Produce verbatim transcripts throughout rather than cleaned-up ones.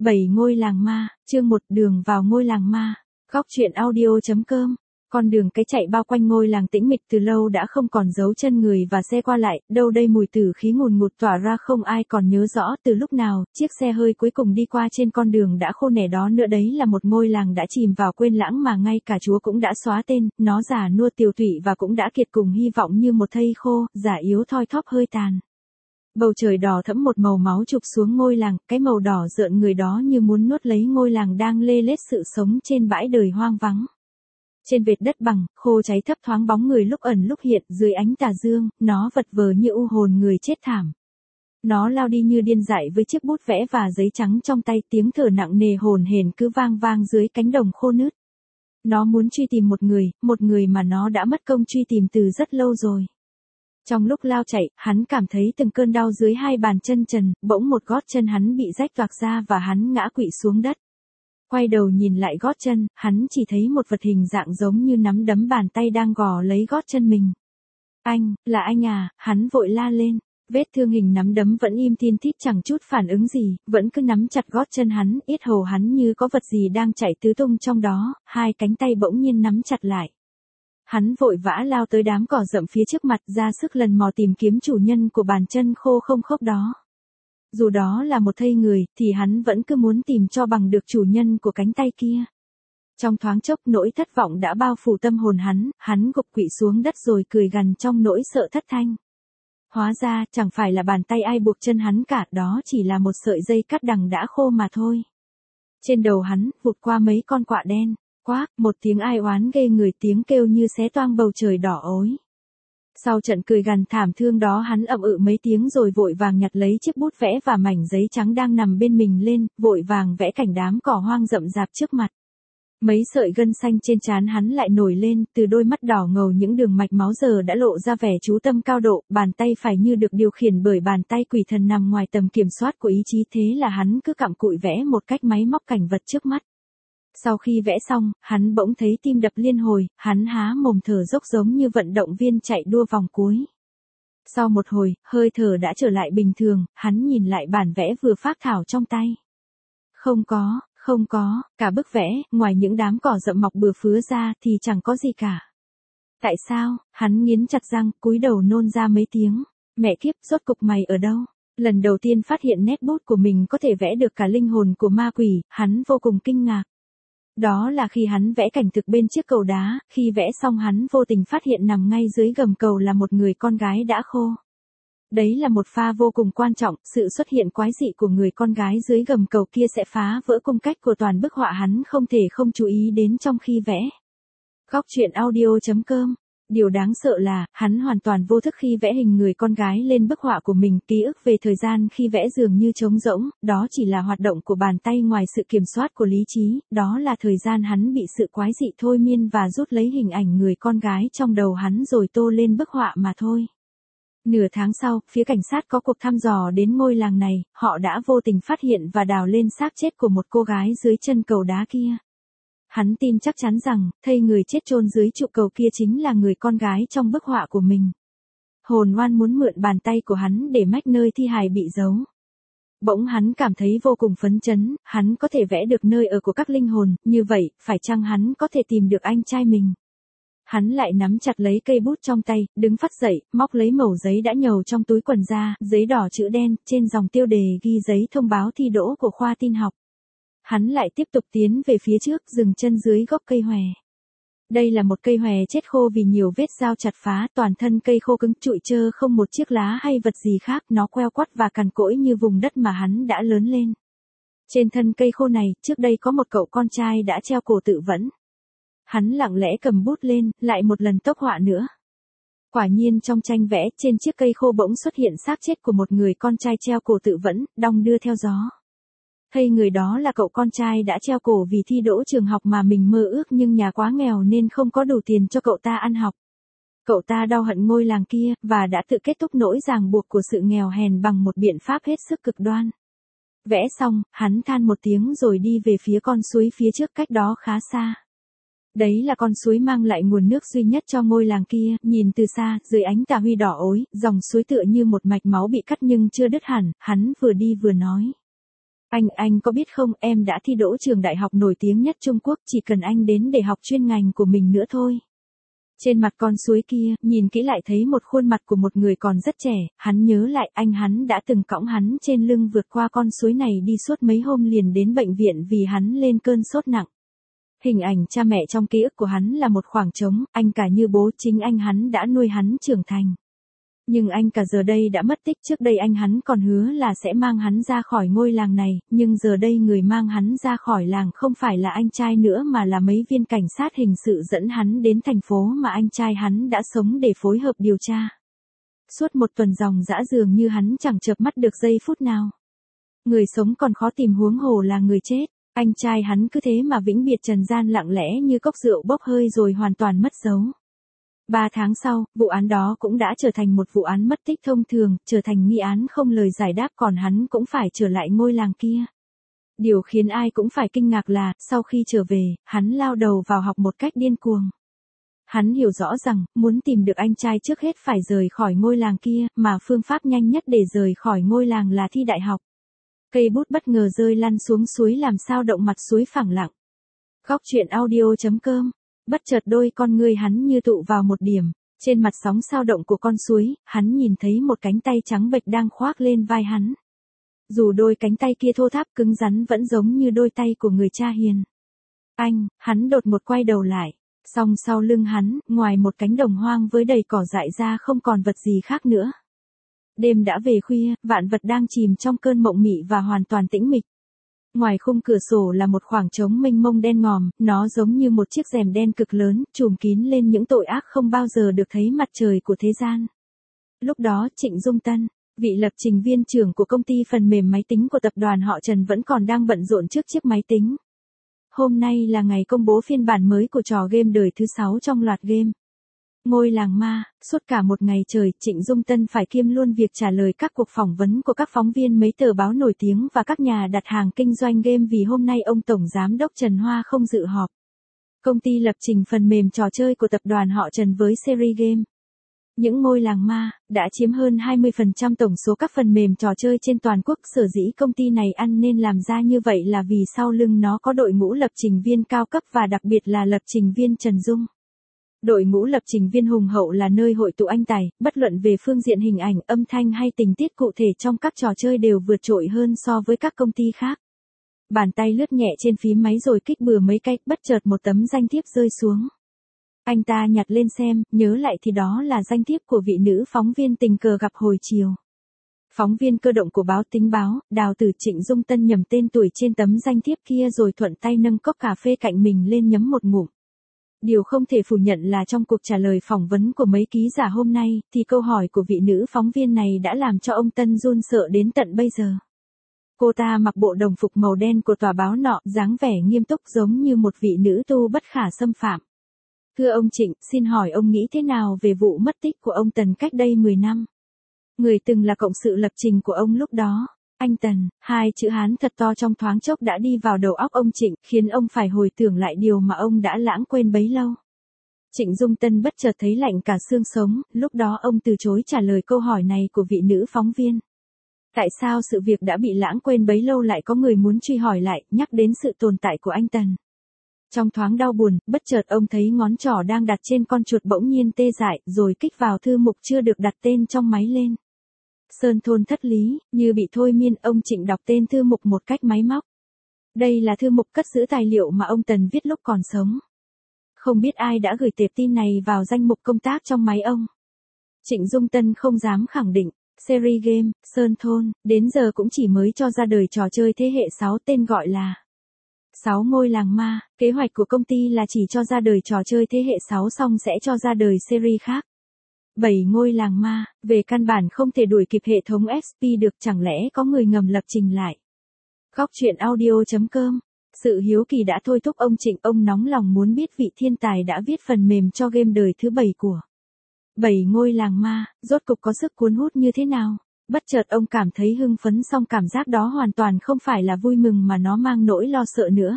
bảy ngôi làng ma, chương một đường vào ngôi làng ma, góc truyện audio.com. Con đường cái chạy bao quanh ngôi làng tĩnh mịch từ lâu đã không còn dấu chân người và xe qua lại, đâu đây mùi tử khí ngùn ngụt tỏa ra không ai còn nhớ rõ từ lúc nào, chiếc xe hơi cuối cùng đi qua trên con đường đã khô nẻ đó nữa đấy là một ngôi làng đã chìm vào quên lãng mà ngay cả Chúa cũng đã xóa tên, nó già nua tiều tụy và cũng đã kiệt cùng hy vọng như một thây khô, già yếu thoi thóp hơi tàn. Bầu trời đỏ thẫm một màu máu chụp xuống ngôi làng, cái màu đỏ rợn người đó như muốn nuốt lấy ngôi làng đang lê lết sự sống trên bãi đời hoang vắng. Trên vệt đất bằng, khô cháy thấp thoáng bóng người lúc ẩn lúc hiện dưới ánh tà dương, nó vật vờ như u hồn người chết thảm. Nó lao đi như điên dại với chiếc bút vẽ và giấy trắng trong tay, tiếng thở nặng nề hồn hển cứ vang vang dưới cánh đồng khô nứt. Nó muốn truy tìm một người, một người mà nó đã mất công truy tìm từ rất lâu rồi. Trong lúc lao chạy, hắn cảm thấy từng cơn đau dưới hai bàn chân trần, bỗng một gót chân hắn bị rách toạc ra và hắn ngã quỵ xuống đất. Quay đầu nhìn lại gót chân, hắn chỉ thấy một vật hình dạng giống như nắm đấm bàn tay đang gò lấy gót chân mình. Anh, là anh à, hắn vội la lên. Vết thương hình nắm đấm vẫn im thiên thít chẳng chút phản ứng gì, vẫn cứ nắm chặt gót chân hắn, yết hầu hắn như có vật gì đang chạy tứ tung trong đó, hai cánh tay bỗng nhiên nắm chặt lại. Hắn vội vã lao tới đám cỏ rậm phía trước mặt ra sức lần mò tìm kiếm chủ nhân của bàn chân khô không khốc đó. Dù đó là một thây người, thì hắn vẫn cứ muốn tìm cho bằng được chủ nhân của cánh tay kia. Trong thoáng chốc nỗi thất vọng đã bao phủ tâm hồn hắn, hắn gục quỵ xuống đất rồi cười gằn trong nỗi sợ thất thanh. Hóa ra, chẳng phải là bàn tay ai buộc chân hắn cả, đó chỉ là một sợi dây cắt đằng đã khô mà thôi. Trên đầu hắn, vụt qua mấy con quạ đen. Quác, một tiếng ai oán ghê người, tiếng kêu như xé toang bầu trời đỏ ối. Sau trận cười gằn thảm thương đó hắn ậm ừ mấy tiếng rồi vội vàng nhặt lấy chiếc bút vẽ và mảnh giấy trắng đang nằm bên mình lên, vội vàng vẽ cảnh đám cỏ hoang rậm rạp trước mặt. Mấy sợi gân xanh trên trán hắn lại nổi lên, từ đôi mắt đỏ ngầu những đường mạch máu giờ đã lộ ra vẻ chú tâm cao độ, bàn tay phải như được điều khiển bởi bàn tay quỷ thần nằm ngoài tầm kiểm soát của ý chí, thế là hắn cứ cặm cụi vẽ một cách máy móc cảnh vật trước mắt. Sau khi vẽ xong, hắn bỗng thấy tim đập liên hồi, hắn há mồm thở dốc giống như vận động viên chạy đua vòng cuối. Sau một hồi, hơi thở đã trở lại bình thường, hắn nhìn lại bản vẽ vừa phác thảo trong tay. Không có, không có, cả bức vẽ, ngoài những đám cỏ rậm mọc bừa phứa ra thì chẳng có gì cả. Tại sao? Hắn nghiến chặt răng, cúi đầu nôn ra mấy tiếng. Mẹ kiếp, rốt cục mày ở đâu? Lần đầu tiên phát hiện nét bút của mình có thể vẽ được cả linh hồn của ma quỷ, hắn vô cùng kinh ngạc. Đó là khi hắn vẽ cảnh thực bên chiếc cầu đá, khi vẽ xong hắn vô tình phát hiện nằm ngay dưới gầm cầu là một người con gái đã khô. Đấy là một pha vô cùng quan trọng, sự xuất hiện quái dị của người con gái dưới gầm cầu kia sẽ phá vỡ cung cách của toàn bức họa hắn không thể không chú ý đến trong khi vẽ. Góc truyện audio.com. Điều đáng sợ là, hắn hoàn toàn vô thức khi vẽ hình người con gái lên bức họa của mình, ký ức về thời gian khi vẽ dường như trống rỗng, đó chỉ là hoạt động của bàn tay ngoài sự kiểm soát của lý trí, đó là thời gian hắn bị sự quái dị thôi miên và rút lấy hình ảnh người con gái trong đầu hắn rồi tô lên bức họa mà thôi. Nửa tháng sau, phía cảnh sát có cuộc thăm dò đến ngôi làng này, họ đã vô tình phát hiện và đào lên xác chết của một cô gái dưới chân cầu đá kia. Hắn tin chắc chắn rằng, thây người chết chôn dưới trụ cầu kia chính là người con gái trong bức họa của mình. Hồn oan muốn mượn bàn tay của hắn để mách nơi thi hài bị giấu. Bỗng hắn cảm thấy vô cùng phấn chấn, hắn có thể vẽ được nơi ở của các linh hồn, như vậy, phải chăng hắn có thể tìm được anh trai mình? Hắn lại nắm chặt lấy cây bút trong tay, đứng phắt dậy, móc lấy mẩu giấy đã nhầu trong túi quần ra, giấy đỏ chữ đen, trên dòng tiêu đề ghi giấy thông báo thi đỗ của khoa tin học. Hắn lại tiếp tục tiến về phía trước, dừng chân dưới gốc cây hòe. Đây là một cây hòe chết khô vì nhiều vết dao chặt phá, toàn thân cây khô cứng trụi trơ không một chiếc lá hay vật gì khác, nó queo quắt và cằn cỗi như vùng đất mà hắn đã lớn lên. Trên thân cây khô này, trước đây có một cậu con trai đã treo cổ tự vẫn. Hắn lặng lẽ cầm bút lên, lại một lần tốc họa nữa. Quả nhiên trong tranh vẽ, trên chiếc cây khô bỗng xuất hiện xác chết của một người con trai treo cổ tự vẫn, đong đưa theo gió. Thây người đó là cậu con trai đã treo cổ vì thi đỗ trường học mà mình mơ ước nhưng nhà quá nghèo nên không có đủ tiền cho cậu ta ăn học. Cậu ta đau hận ngôi làng kia, và đã tự kết thúc nỗi ràng buộc của sự nghèo hèn bằng một biện pháp hết sức cực đoan. Vẽ xong, hắn than một tiếng rồi đi về phía con suối phía trước cách đó khá xa. Đấy là con suối mang lại nguồn nước duy nhất cho ngôi làng kia, nhìn từ xa, dưới ánh tà huy đỏ ối, dòng suối tựa như một mạch máu bị cắt nhưng chưa đứt hẳn, hắn vừa đi vừa nói. Anh, anh có biết không, em đã thi đỗ trường đại học nổi tiếng nhất Trung Quốc, chỉ cần anh đến để học chuyên ngành của mình nữa thôi. Trên mặt con suối kia, nhìn kỹ lại thấy một khuôn mặt của một người còn rất trẻ, hắn nhớ lại anh hắn đã từng cõng hắn trên lưng vượt qua con suối này đi suốt mấy hôm liền đến bệnh viện vì hắn lên cơn sốt nặng. Hình ảnh cha mẹ trong ký ức của hắn là một khoảng trống, anh cả như bố, chính anh hắn đã nuôi hắn trưởng thành. Nhưng anh cả giờ đây đã mất tích, trước đây anh hắn còn hứa là sẽ mang hắn ra khỏi ngôi làng này, nhưng giờ đây người mang hắn ra khỏi làng không phải là anh trai nữa mà là mấy viên cảnh sát hình sự dẫn hắn đến thành phố mà anh trai hắn đã sống để phối hợp điều tra. Suốt một tuần dòng dã dường như hắn chẳng chợp mắt được giây phút nào. Người sống còn khó tìm huống hồ là người chết, anh trai hắn cứ thế mà vĩnh biệt trần gian lặng lẽ như cốc rượu bốc hơi rồi hoàn toàn mất dấu. Ba tháng sau, vụ án đó cũng đã trở thành một vụ án mất tích thông thường, trở thành nghi án không lời giải đáp, còn hắn cũng phải trở lại ngôi làng kia. Điều khiến ai cũng phải kinh ngạc là, sau khi trở về, hắn lao đầu vào học một cách điên cuồng. Hắn hiểu rõ rằng, muốn tìm được anh trai trước hết phải rời khỏi ngôi làng kia, mà phương pháp nhanh nhất để rời khỏi ngôi làng là thi đại học. Cây bút bất ngờ rơi lăn xuống suối làm sao động mặt suối phẳng lặng. Góc truyện audio chấm com. Bất chợt đôi con ngươi hắn như tụ vào một điểm, trên mặt sóng sao động của con suối, hắn nhìn thấy một cánh tay trắng bệch đang khoác lên vai hắn. Dù đôi cánh tay kia thô tháp cứng rắn vẫn giống như đôi tay của người cha hiền. Anh, hắn đột ngột quay đầu lại, song sau lưng hắn, ngoài một cánh đồng hoang với đầy cỏ dại ra không còn vật gì khác nữa. Đêm đã về khuya, vạn vật đang chìm trong cơn mộng mị và hoàn toàn tĩnh mịch. Ngoài khung cửa sổ là một khoảng trống mênh mông đen ngòm, nó giống như một chiếc rèm đen cực lớn, trùm kín lên những tội ác không bao giờ được thấy mặt trời của thế gian. Lúc đó, Trịnh Dung Tân, vị lập trình viên trưởng của công ty phần mềm máy tính của tập đoàn họ Trần vẫn còn đang bận rộn trước chiếc máy tính. Hôm nay là ngày công bố phiên bản mới của trò game đời thứ sáu trong loạt game Ngôi làng ma. Suốt cả một ngày trời, Trịnh Dung Tân phải kiêm luôn việc trả lời các cuộc phỏng vấn của các phóng viên mấy tờ báo nổi tiếng và các nhà đặt hàng kinh doanh game vì hôm nay ông Tổng Giám đốc Trần Hoa không dự họp. Công ty lập trình phần mềm trò chơi của tập đoàn họ Trần với series game Những ngôi làng ma đã chiếm hơn hai mươi phần trăm tổng số các phần mềm trò chơi trên toàn quốc. Sở dĩ công ty này ăn nên làm ra như vậy là vì sau lưng nó có đội ngũ lập trình viên cao cấp và đặc biệt là lập trình viên Trần Dung. Đội ngũ lập trình viên hùng hậu là nơi hội tụ anh tài, bất luận về phương diện hình ảnh, âm thanh hay tình tiết cụ thể trong các trò chơi đều vượt trội hơn so với các công ty khác. Bàn tay lướt nhẹ trên phím máy rồi kích bừa mấy cái, bất chợt một tấm danh thiếp rơi xuống. Anh ta nhặt lên xem, nhớ lại thì đó là danh thiếp của vị nữ phóng viên tình cờ gặp hồi chiều. Phóng viên cơ động của báo Tính Báo, Đào Tử. Trịnh Dung Tân nhầm tên tuổi trên tấm danh thiếp kia rồi thuận tay nâng cốc cà phê cạnh mình lên nhấm một ngụm. Điều không thể phủ nhận là trong cuộc trả lời phỏng vấn của mấy ký giả hôm nay, thì câu hỏi của vị nữ phóng viên này đã làm cho ông Tân run sợ đến tận bây giờ. Cô ta mặc bộ đồng phục màu đen của tòa báo nọ, dáng vẻ nghiêm túc giống như một vị nữ tu bất khả xâm phạm. Thưa ông Trịnh, xin hỏi ông nghĩ thế nào về vụ mất tích của ông Tần cách đây mười năm? Người từng là cộng sự lập trình của ông lúc đó. Anh Tần, hai chữ Hán thật to trong thoáng chốc đã đi vào đầu óc ông Trịnh, khiến ông phải hồi tưởng lại điều mà ông đã lãng quên bấy lâu. Trịnh Dung Tân bất chợt thấy lạnh cả xương sống, lúc đó ông từ chối trả lời câu hỏi này của vị nữ phóng viên. Tại sao sự việc đã bị lãng quên bấy lâu lại có người muốn truy hỏi lại, nhắc đến sự tồn tại của anh Tần? Trong thoáng đau buồn, bất chợt ông thấy ngón trỏ đang đặt trên con chuột bỗng nhiên tê dại, rồi kích vào thư mục chưa được đặt tên trong máy lên. Sơn thôn thất lý, như bị thôi miên, ông Trịnh đọc tên thư mục một cách máy móc. Đây là thư mục cất giữ tài liệu mà ông Tần viết lúc còn sống. Không biết ai đã gửi tệp tin này vào danh mục công tác trong máy ông. Trịnh Dung Tân không dám khẳng định, series game, Sơn thôn, đến giờ cũng chỉ mới cho ra đời trò chơi thế hệ sáu tên gọi là sáu ngôi làng ma. Kế hoạch của công ty là chỉ cho ra đời trò chơi thế hệ sáu xong sẽ cho ra đời series khác. bảy ngôi làng ma, về căn bản không thể đuổi kịp hệ thống ép pê được, chẳng lẽ có người ngầm lập trình lại. Góc truyện audio chấm com. Sự hiếu kỳ đã thôi thúc ông Trịnh, ông nóng lòng muốn biết vị thiên tài đã viết phần mềm cho game đời thứ bảy của bảy ngôi làng ma, rốt cục có sức cuốn hút như thế nào. Bất chợt ông cảm thấy hưng phấn, song cảm giác đó hoàn toàn không phải là vui mừng mà nó mang nỗi lo sợ nữa.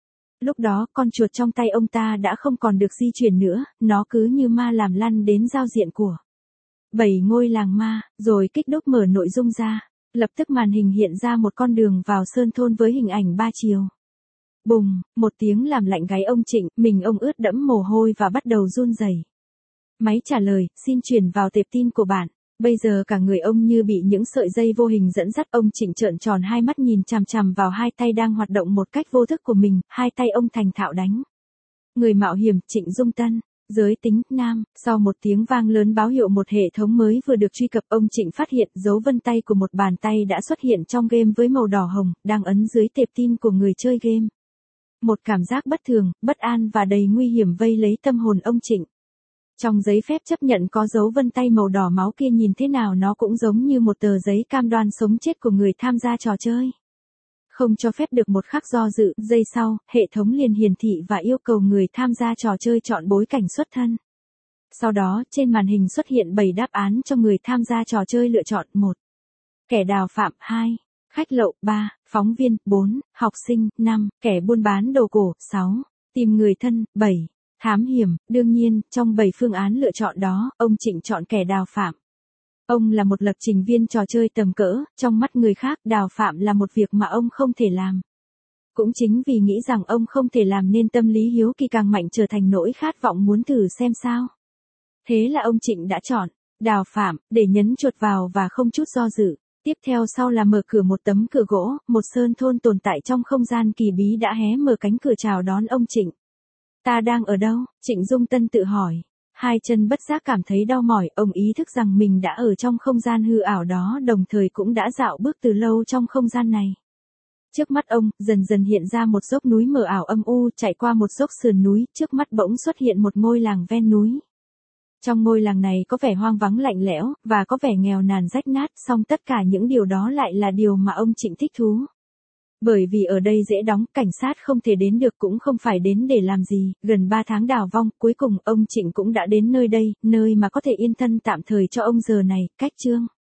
Lúc đó, con chuột trong tay ông ta đã không còn được di chuyển nữa, nó cứ như ma làm lăn đến giao diện của bảy ngôi làng ma, rồi kích đốt mở nội dung ra. Lập tức màn hình hiện ra một con đường vào sơn thôn với hình ảnh ba chiều. Bùng, một tiếng làm lạnh gáy ông Trịnh, mình ông ướt đẫm mồ hôi và bắt đầu run rẩy. Máy trả lời, xin chuyển vào tệp tin của bạn. Bây giờ cả người ông như bị những sợi dây vô hình dẫn dắt, ông Trịnh trợn tròn hai mắt nhìn chằm chằm vào hai tay đang hoạt động một cách vô thức của mình, hai tay ông thành thạo đánh. Người mạo hiểm, Trịnh Dung Tân. Giới tính, nam. Sau một tiếng vang lớn báo hiệu một hệ thống mới vừa được truy cập, ông Trịnh phát hiện dấu vân tay của một bàn tay đã xuất hiện trong game với màu đỏ hồng, đang ấn dưới tệp tin của người chơi game. Một cảm giác bất thường, bất an và đầy nguy hiểm vây lấy tâm hồn ông Trịnh. Trong giấy phép chấp nhận có dấu vân tay màu đỏ máu kia, nhìn thế nào nó cũng giống như một tờ giấy cam đoan sống chết của người tham gia trò chơi. Không cho phép được một khắc do dự, giây sau, hệ thống liền hiển thị và yêu cầu người tham gia trò chơi chọn bối cảnh xuất thân. Sau đó, trên màn hình xuất hiện bảy đáp án cho người tham gia trò chơi lựa chọn: một. Kẻ đào phạm, hai. Khách lậu, ba. Phóng viên, bốn. Học sinh, năm. Kẻ buôn bán đồ cổ, sáu. Tìm người thân, bảy. Thám hiểm. Đương nhiên, trong bảy phương án lựa chọn đó, ông Trịnh chọn kẻ đào phạm. Ông là một lập trình viên trò chơi tầm cỡ, trong mắt người khác, đào phạm là một việc mà ông không thể làm. Cũng chính vì nghĩ rằng ông không thể làm nên tâm lý hiếu kỳ càng mạnh, trở thành nỗi khát vọng muốn thử xem sao. Thế là ông Trịnh đã chọn đào phạm để nhấn chuột vào và không chút do dự. Tiếp theo sau là mở cửa, một tấm cửa gỗ, một sơn thôn tồn tại trong không gian kỳ bí đã hé mở cánh cửa chào đón ông Trịnh. Ta đang ở đâu? Trịnh Dung Tân tự hỏi. Hai chân bất giác cảm thấy đau mỏi, ông ý thức rằng mình đã ở trong không gian hư ảo đó, đồng thời cũng đã dạo bước từ lâu trong không gian này. Trước mắt ông, dần dần hiện ra một dốc núi mờ ảo âm u, chạy qua một dốc sườn núi, trước mắt bỗng xuất hiện một ngôi làng ven núi. Trong ngôi làng này có vẻ hoang vắng lạnh lẽo, và có vẻ nghèo nàn rách nát, song tất cả những điều đó lại là điều mà ông Trịnh thích thú. Bởi vì ở đây dễ đóng, cảnh sát không thể đến được, cũng không phải đến để làm gì. Gần ba tháng đào vong, cuối cùng ông Trịnh cũng đã đến nơi đây, nơi mà có thể yên thân tạm thời cho ông giờ này. Cách chương